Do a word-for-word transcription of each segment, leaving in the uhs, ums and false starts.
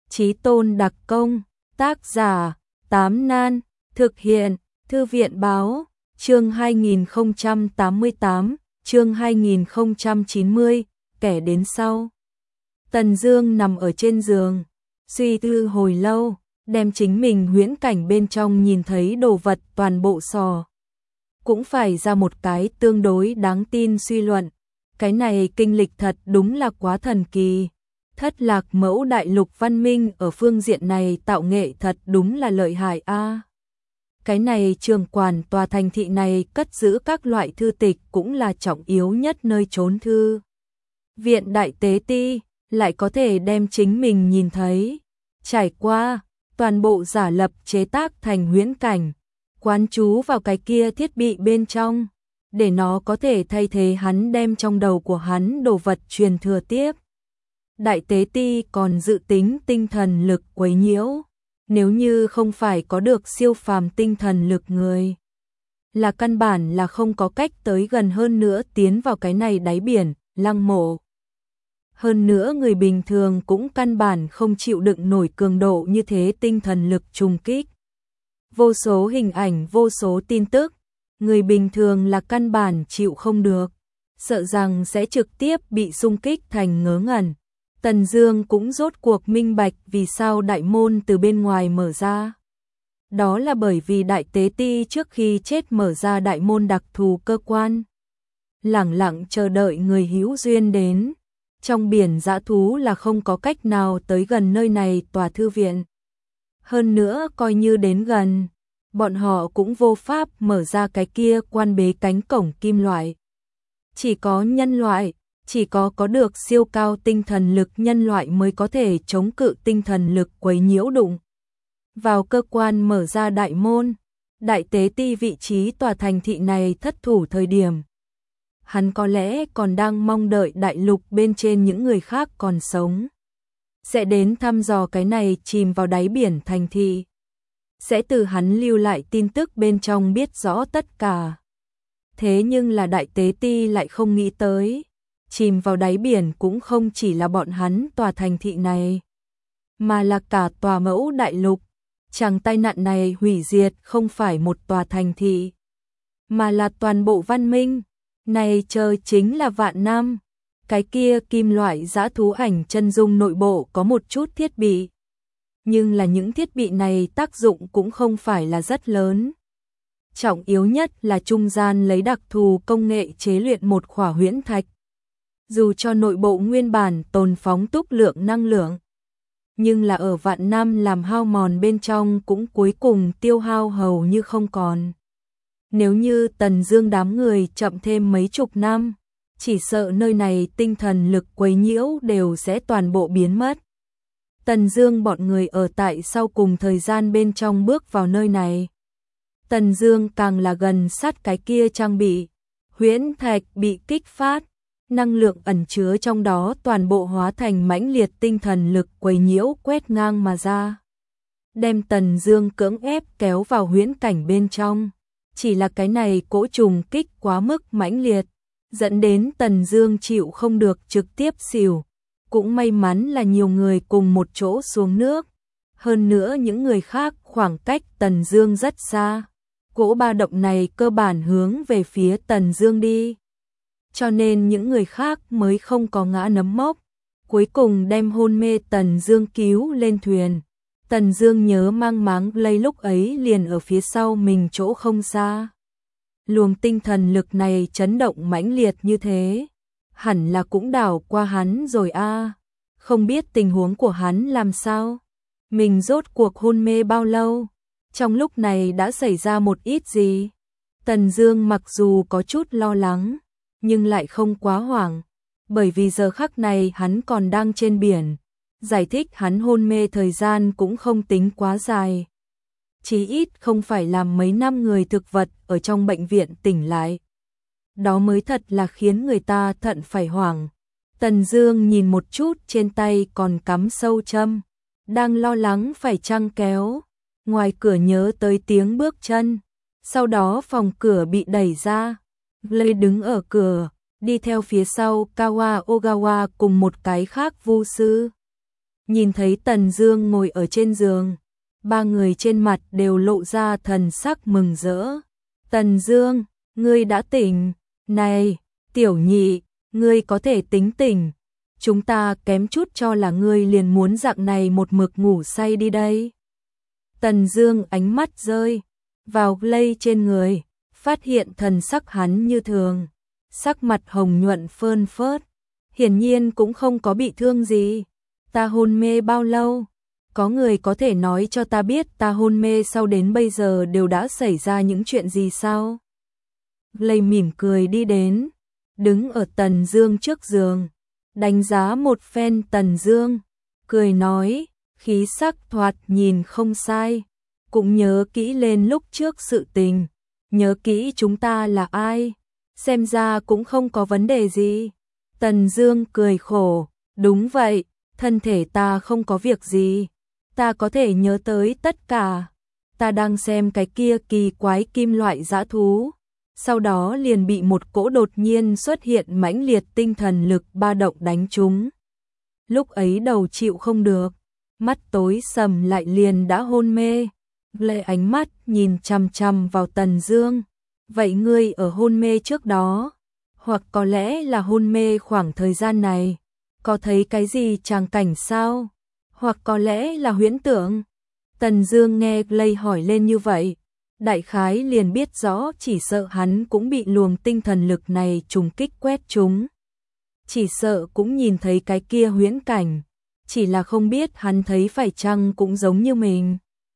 Chí Tôn đặc công, tác giả, Tám Nan, thực hiện, Thư viện báo, chương hai nghìn không trăm tám mươi tám, chương hai nghìn không trăm chín mươi, kẻ đến sau. Tần Dương nằm ở trên giường, suy tư hồi lâu, đem chính mình huyễn cảnh bên trong nhìn thấy đồ vật toàn bộ sò. Cũng phải ra một cái tương đối đáng tin suy luận, cái này kinh lịch thật đúng là quá thần kỳ. Thất Lạc Mẫu đại lục văn minh ở phương diện này tạo nghệ thật đúng là lợi hại a. À, cái này trường quản tòa thành thị này cất giữ các loại thư tịch cũng là trọng yếu nhất nơi trốn thư. Viện đại tế ti lại có thể đem chính mình nhìn thấy, trải qua, toàn bộ giả lập chế tác thành huyễn cảnh, quán chú vào cái kia thiết bị bên trong, để nó có thể thay thế hắn đem trong đầu của hắn đồ vật truyền thừa tiếp. Đại tế ti còn dự tính tinh thần lực quấy nhiễu, nếu như không phải có được siêu phàm tinh thần lực người, là căn bản là không có cách tới gần hơn nữa tiến vào cái này đáy biển, lăng mộ. Hơn nữa người bình thường cũng căn bản không chịu đựng nổi cường độ như thế tinh thần lực trùng kích. Vô số hình ảnh, vô số tin tức, người bình thường là căn bản chịu không được, sợ rằng sẽ trực tiếp bị xung kích thành ngớ ngẩn. Tần Dương cũng rốt cuộc minh bạch vì sao đại môn từ bên ngoài mở ra. Đó là bởi vì đại tế ti trước khi chết mở ra đại môn đặc thù cơ quan, lẳng lặng chờ đợi người hữu duyên đến. Trong biển dã thú là không có cách nào tới gần nơi này tòa thư viện. Hơn nữa coi như đến gần, bọn họ cũng vô pháp mở ra cái kia quan bế cánh cổng kim loại. Chỉ có nhân loại, chỉ có có được siêu cao tinh thần lực nhân loại mới có thể chống cự tinh thần lực quấy nhiễu đụng vào cơ quan mở ra đại môn. Đại tế ti vị trí tòa thành thị này thất thủ thời điểm, hắn có lẽ còn đang mong đợi đại lục bên trên những người khác còn sống sẽ đến thăm dò cái này chìm vào đáy biển thành thị, sẽ từ hắn lưu lại tin tức bên trong biết rõ tất cả. Thế nhưng là đại tế ti lại không nghĩ tới, chìm vào đáy biển cũng không chỉ là bọn hắn tòa thành thị này, mà là cả tòa Mẫu đại lục. Chẳng tai nạn này hủy diệt không phải một tòa thành thị, mà là toàn bộ văn minh. Này chờ chính là vạn năm. Cái kia kim loại dã thú ảnh chân dung nội bộ có một chút thiết bị, nhưng là những thiết bị này tác dụng cũng không phải là rất lớn. Trọng yếu nhất là trung gian lấy đặc thù công nghệ chế luyện một khỏa huyễn thạch. Dù cho nội bộ nguyên bản tồn phóng túc lượng năng lượng, nhưng là ở vạn năm làm hao mòn bên trong cũng cuối cùng tiêu hao hầu như không còn. Nếu như Tần Dương đám người chậm thêm mấy chục năm, chỉ sợ nơi này tinh thần lực quấy nhiễu đều sẽ toàn bộ biến mất. Tần Dương bọn người ở tại sau cùng thời gian bên trong bước vào nơi này. Tần Dương càng là gần sát cái kia trang bị, huyễn thạch bị kích phát, năng lượng ẩn chứa trong đó toàn bộ hóa thành mãnh liệt tinh thần lực quấy nhiễu quét ngang mà ra, đem Tần Dương cưỡng ép kéo vào huyễn cảnh bên trong. Chỉ là cái này cỗ trùng kích quá mức mãnh liệt, dẫn đến Tần Dương chịu không được trực tiếp xỉu. Cũng may mắn là nhiều người cùng một chỗ xuống nước, hơn nữa những người khác khoảng cách Tần Dương rất xa. Cỗ ba động này cơ bản hướng về phía Tần Dương đi, cho nên những người khác mới không có ngã nấm mốc, cuối cùng đem hôn mê Tần Dương cứu lên thuyền. Tần Dương nhớ mang máng lây lúc ấy liền ở phía sau mình chỗ không xa. Luồng tinh thần lực này chấn động mãnh liệt như thế, hẳn là cũng đảo qua hắn rồi a. À. Không biết tình huống của hắn làm sao, mình rốt cuộc hôn mê bao lâu, trong lúc này đã xảy ra một ít gì. Tần Dương mặc dù có chút lo lắng, nhưng lại không quá hoảng, bởi vì giờ khắc này hắn còn đang trên biển. Giải thích hắn hôn mê thời gian cũng không tính quá dài, chí ít không phải làm mấy năm người thực vật ở trong bệnh viện tỉnh lại. Đó mới thật là khiến người ta thận phải hoảng. Tần Dương nhìn một chút trên tay còn cắm sâu châm, đang lo lắng phải chăng kéo. Ngoài cửa nhớ tới tiếng bước chân, sau đó phòng cửa bị đẩy ra, Lê đứng ở cửa, đi theo phía sau Kawa Ogawa cùng một cái khác vu sư. nhìn thấy Tần Dương ngồi ở trên giường, ba người trên mặt đều lộ ra thần sắc mừng rỡ. Tần Dương, ngươi đã tỉnh, này, tiểu nhị, ngươi có thể tính tỉnh, chúng ta kém chút cho là ngươi liền muốn dạng này một mực ngủ say đi đây. Tần Dương ánh mắt rơi vào Lây trên người, phát hiện thần sắc hắn như thường, sắc mặt hồng nhuận phơn phớt, hiển nhiên cũng không có bị thương gì. Ta hôn mê bao lâu? Có người có thể nói cho ta biết ta hôn mê sau đến bây giờ đều đã xảy ra những chuyện gì sao? Lây mỉm cười đi đến, đứng ở Tần Dương trước giường, đánh giá một phen Tần Dương, cười nói, khí sắc thoạt nhìn không sai, cũng nhớ kỹ lên lúc trước sự tình, nhớ kỹ chúng ta là ai, xem ra cũng không có vấn đề gì. Tần Dương cười khổ, đúng vậy, thân thể ta không có việc gì, ta có thể nhớ tới tất cả. Ta đang xem cái kia kỳ quái kim loại dã thú, sau đó liền bị một cỗ đột nhiên xuất hiện mãnh liệt tinh thần lực ba động đánh trúng. Lúc ấy đầu chịu không được, mắt tối sầm lại liền đã hôn mê. Lệ ánh mắt nhìn chằm chằm vào Tần Dương, vậy ngươi ở hôn mê trước đó, hoặc có lẽ là hôn mê khoảng thời gian này, có thấy cái gì tràng cảnh sao? Hoặc có lẽ là huyễn tưởng? Tần Dương nghe Lây hỏi lên như vậy, đại khái liền biết rõ chỉ sợ hắn cũng bị luồng tinh thần lực này trùng kích quét trúng. Chỉ sợ cũng nhìn thấy cái kia huyễn cảnh, chỉ là không biết hắn thấy phải chăng cũng giống như mình.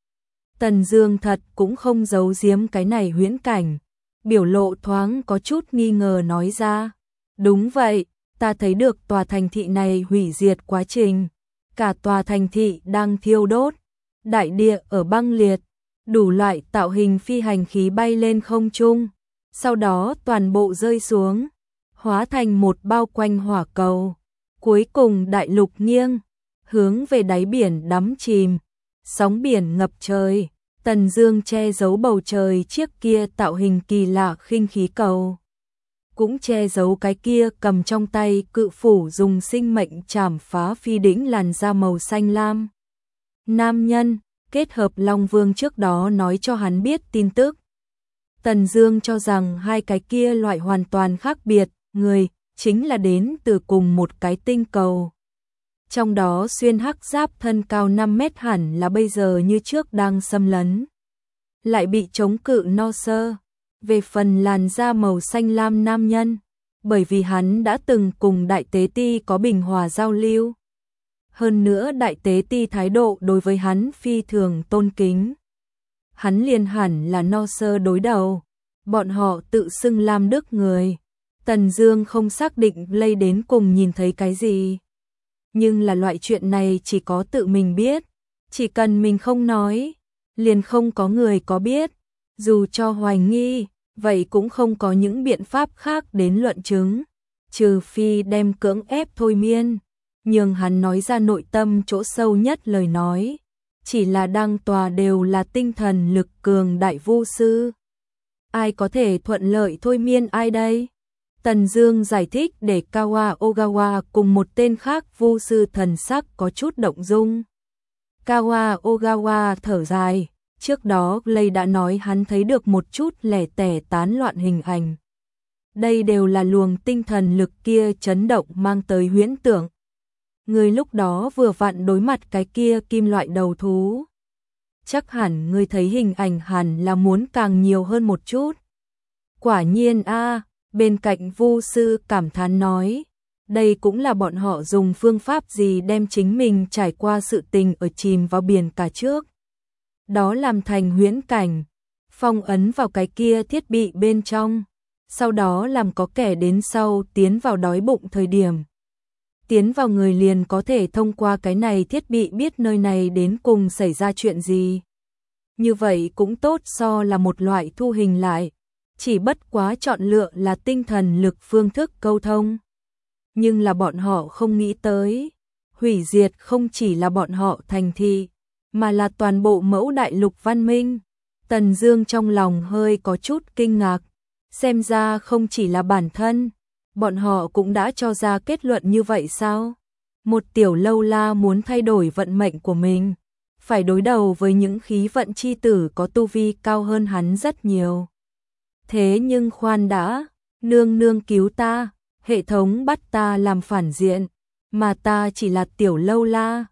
Tần Dương thật cũng không giấu giếm cái này huyễn cảnh, biểu lộ thoáng có chút nghi ngờ nói ra, đúng vậy, ta thấy được tòa thành thị này hủy diệt quá trình, cả tòa thành thị đang thiêu đốt, đại địa ở băng liệt, đủ loại tạo hình phi hành khí bay lên không trung, sau đó toàn bộ rơi xuống, hóa thành một bao quanh hỏa cầu, cuối cùng đại lục nghiêng, hướng về đáy biển đắm chìm, sóng biển ngập trời. Tần Dương che giấu bầu trời chiếc kia tạo hình kỳ lạ khinh khí cầu, cũng che giấu cái kia cầm trong tay cự phủ dùng sinh mệnh chảm phá phi đỉnh làn da màu xanh lam. Nam nhân, kết hợp Long Vương trước đó nói cho hắn biết tin tức. Tần Dương cho rằng hai cái kia loại hoàn toàn khác biệt, người chính là đến từ cùng một cái tinh cầu. Trong đó xuyên hắc giáp thân cao năm mét hẳn là bây giờ như trước đang xâm lấn, lại bị chống cự no sơ. Về phần làn da màu xanh lam nam nhân, bởi vì hắn đã từng cùng Đại Tế Ti có bình hòa giao lưu. Hơn nữa Đại Tế Ti thái độ đối với hắn phi thường tôn kính. Hắn liền hẳn là no sơ đối đầu, bọn họ tự xưng Lam Đức người. Tần Dương không xác định Lây đến cùng nhìn thấy cái gì. Nhưng là loại chuyện này chỉ có tự mình biết, chỉ cần mình không nói, liền không có người có biết, dù cho hoài nghi, vậy cũng không có những biện pháp khác đến luận chứng, trừ phi đem cưỡng ép thôi miên, nhưng hắn nói ra nội tâm chỗ sâu nhất lời nói, chỉ là đang tòa đều là tinh thần lực cường đại vu sư. Ai có thể thuận lợi thôi miên ai đây? Tần Dương giải thích để Kawa Ogawa cùng một tên khác vu sư thần sắc có chút động dung. Kawa Ogawa thở dài, trước đó Lây đã nói hắn thấy được một chút lẻ tẻ tán loạn hình ảnh. Đây đều là luồng tinh thần lực kia chấn động mang tới huyễn tưởng. Người lúc đó vừa vặn đối mặt cái kia kim loại đầu thú. Chắc hẳn người thấy hình ảnh hẳn là muốn càng nhiều hơn một chút. Quả nhiên a. Bên cạnh vu sư cảm thán nói, đây cũng là bọn họ dùng phương pháp gì đem chính mình trải qua sự tình ở chìm vào biển cả trước. Đó làm thành huyễn cảnh, phong ấn vào cái kia thiết bị bên trong, sau đó làm có kẻ đến sau tiến vào đói bụng thời điểm. Tiến vào người liền có thể thông qua cái này thiết bị biết nơi này đến cùng xảy ra chuyện gì. Như vậy cũng tốt so là một loại thu hình lại. Chỉ bất quá chọn lựa là tinh thần lực phương thức câu thông. Nhưng là bọn họ không nghĩ tới, hủy diệt không chỉ là bọn họ thành thị, mà là toàn bộ mẫu đại lục văn minh. Tần Dương trong lòng hơi có chút kinh ngạc, xem ra không chỉ là bản thân, bọn họ cũng đã cho ra kết luận như vậy sao? Một tiểu lâu la muốn thay đổi vận mệnh của mình, phải đối đầu với những khí vận chi tử có tu vi cao hơn hắn rất nhiều. Thế nhưng khoan đã, nương nương cứu ta, hệ thống bắt ta làm phản diện, mà ta chỉ là tiểu lâu la,